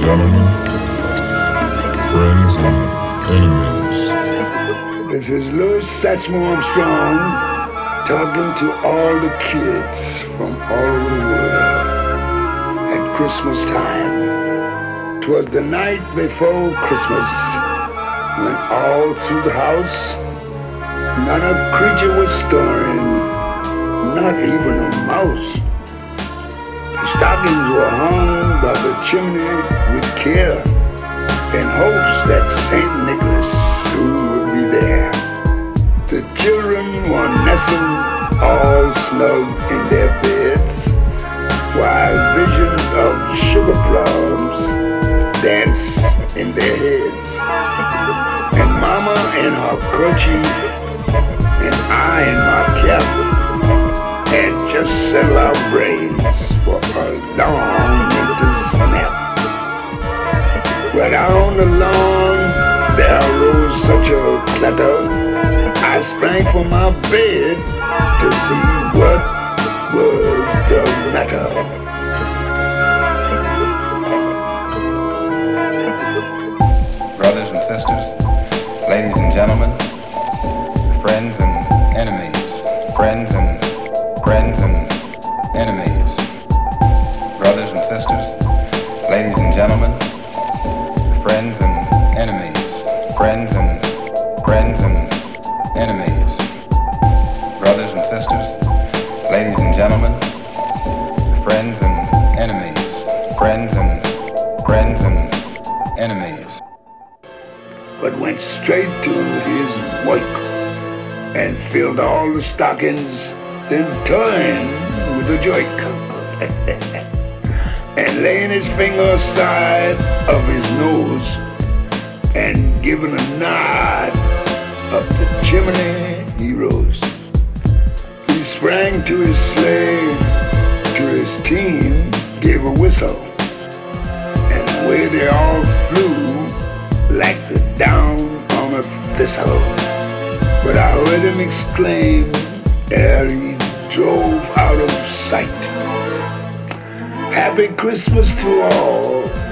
gentlemen, friends and enemies. This is Louis Satchmo Armstrong talking to all the kids from all over the world at Christmas time. 'Twas the night before Christmas when all through the house not a creature was stirring, not even a mouse. The stockings were hung by the chimney with care in hopes that St. Nicholas soon would be there. The children were nestling all snug in their beds, while visions of sugar plums danced in their heads. And Mama in her kerchief and I in my cap had just settled our brains for a long winter's nap. Right out on the lawn, there arose such a clatter. I sprang from my bed to see what was the matter. Brothers and sisters, ladies and gentlemen, friends and enemies, friends and enemies, brothers and sisters, ladies and gentlemen, friends and enemies, friends and enemies, brothers and sisters, ladies and gentlemen, friends and enemies, friends and enemies. But went straight to his work and filled all the stockings, then turned with a jerk. And laying his finger aside of his nose and giving a nod up the chimney, he rose. He sprang to his sleigh, to his team, gave a whistle, and away they all flew like the down on a thistle. But I heard him exclaim ere he drove out of sight, "Happy Christmas to all,